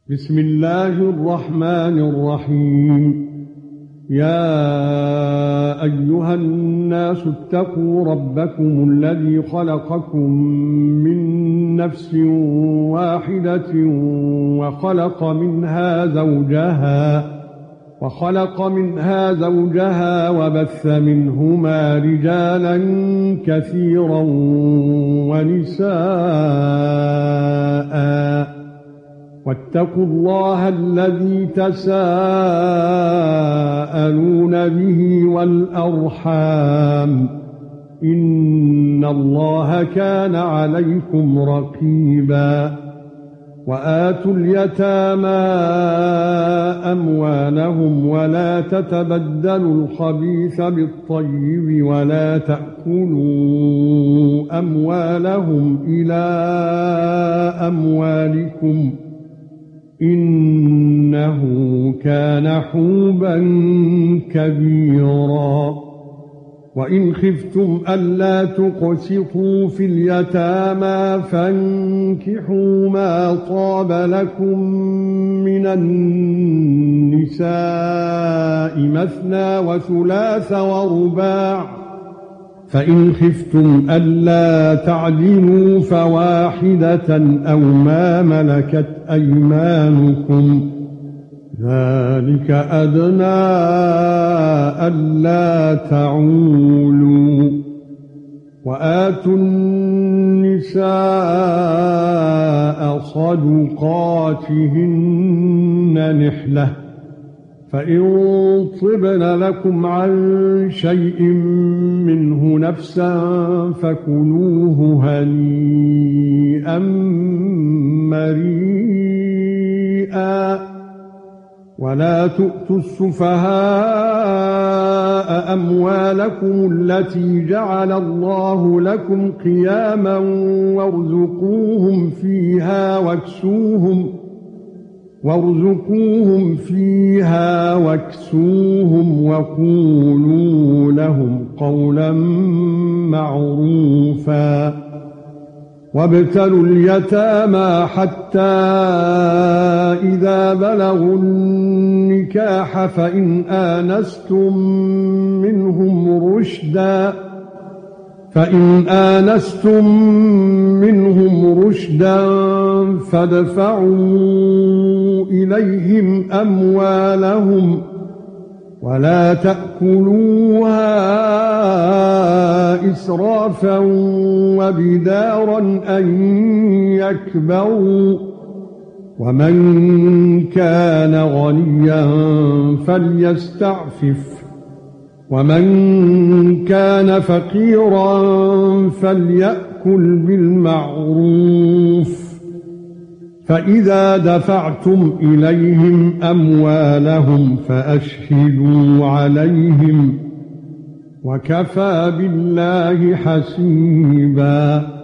بسم الله الرحمن الرحيم. يا أيها الناس اتقوا ربكم الذي خلقكم من نفس واحدة وخلق منها زوجها وبث منهما رجالا كثيرا ونساء واتقوا الله الذي تساءلون به والأرحام إن الله كان عليكم رقيبا. وآتوا اليتامى أموالهم ولا تتبدلوا الخبيث بالطيب ولا تأكلوا أموالهم إلى أموالكم إنه كان حوبا كبيرا. وإن خفتم ألا تقسطوا في اليتامى فانكحوا ما طاب لكم من النساء مثنى وثلاث ورباع فإن خفتم ألا تعدلوا فواحدة أو ما ملكت أيمانكم ذلك أدنى ألا تعولوا. وآتوا النساء صدقاتهن نحلة فإن طبن لكم عن شيء منه نفسا فكلوه هنيئا مريئا. ولا تؤتوا السفهاء أموالكم التي جعل الله لكم قياما وارزقوهم فيها واكسوهم وقولوا لهم قولا معروفا. وابتلوا اليتامى حتى إذا بلغوا النكاح فإن آنستم منهم رشدا فادفعوا إليهم أموالهم ولا تأكلوها إسرافا وبدارا أن يكبروا. ومن كان غنيا فليستعفف ومن كان فقيرا فليأكل بالمعروف. فإذا دفعتم إليهم أموالهم فأشهدوا عليهم وكفى بالله حسيبا.